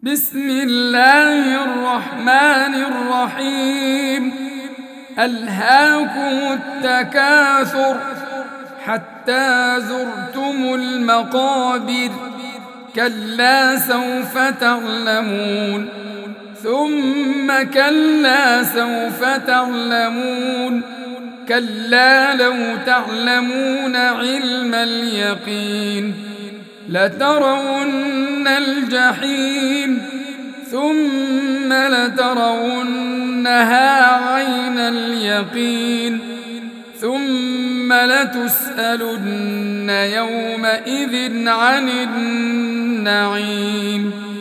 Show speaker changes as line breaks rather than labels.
بسم الله الرحمن الرحيم. ألهاكم التكاثر حتى زرتم المقابر، كلا سوف تعلمون ثم كلا سوف تعلمون، كلا لو تعلمون علم اليقين لترون الجحيم ثم لترونها عين اليقين ثم لتسألن يومئذ عن النعيم.